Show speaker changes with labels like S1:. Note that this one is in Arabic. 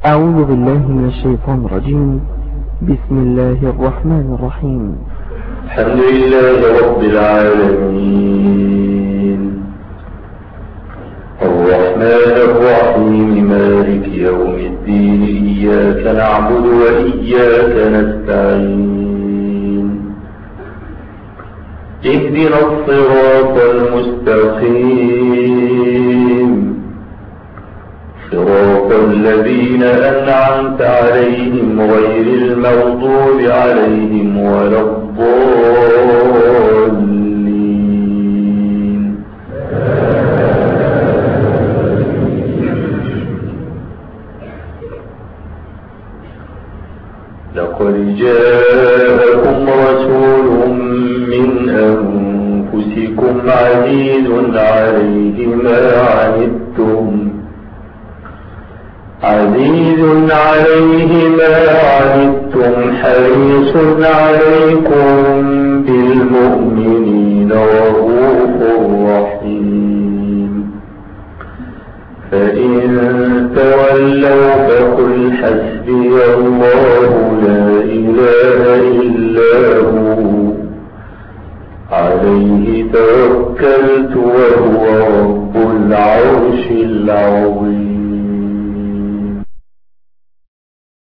S1: أعوذ بالله من الشيطان الرجيم. بسم الله الرحمن الرحيم.
S2: الحمد لله رب العالمين الرحمن الرحيم مالك يوم الدين إياك نعبد وإياك نستعين اهدنا الصراط المستقيم صراط الذين أنعمت عليهم غير المغضوب عليهم ولا الضالين. لقد جاءكم رسول من أنفسكم عزيز عليه ما عنتم حريص عليكم بالمؤمنين رؤوف رحيم. فإن تولوا فقل حسبي الله لا إله إلا هو عليه توكلت وهو رب العرش العظيم.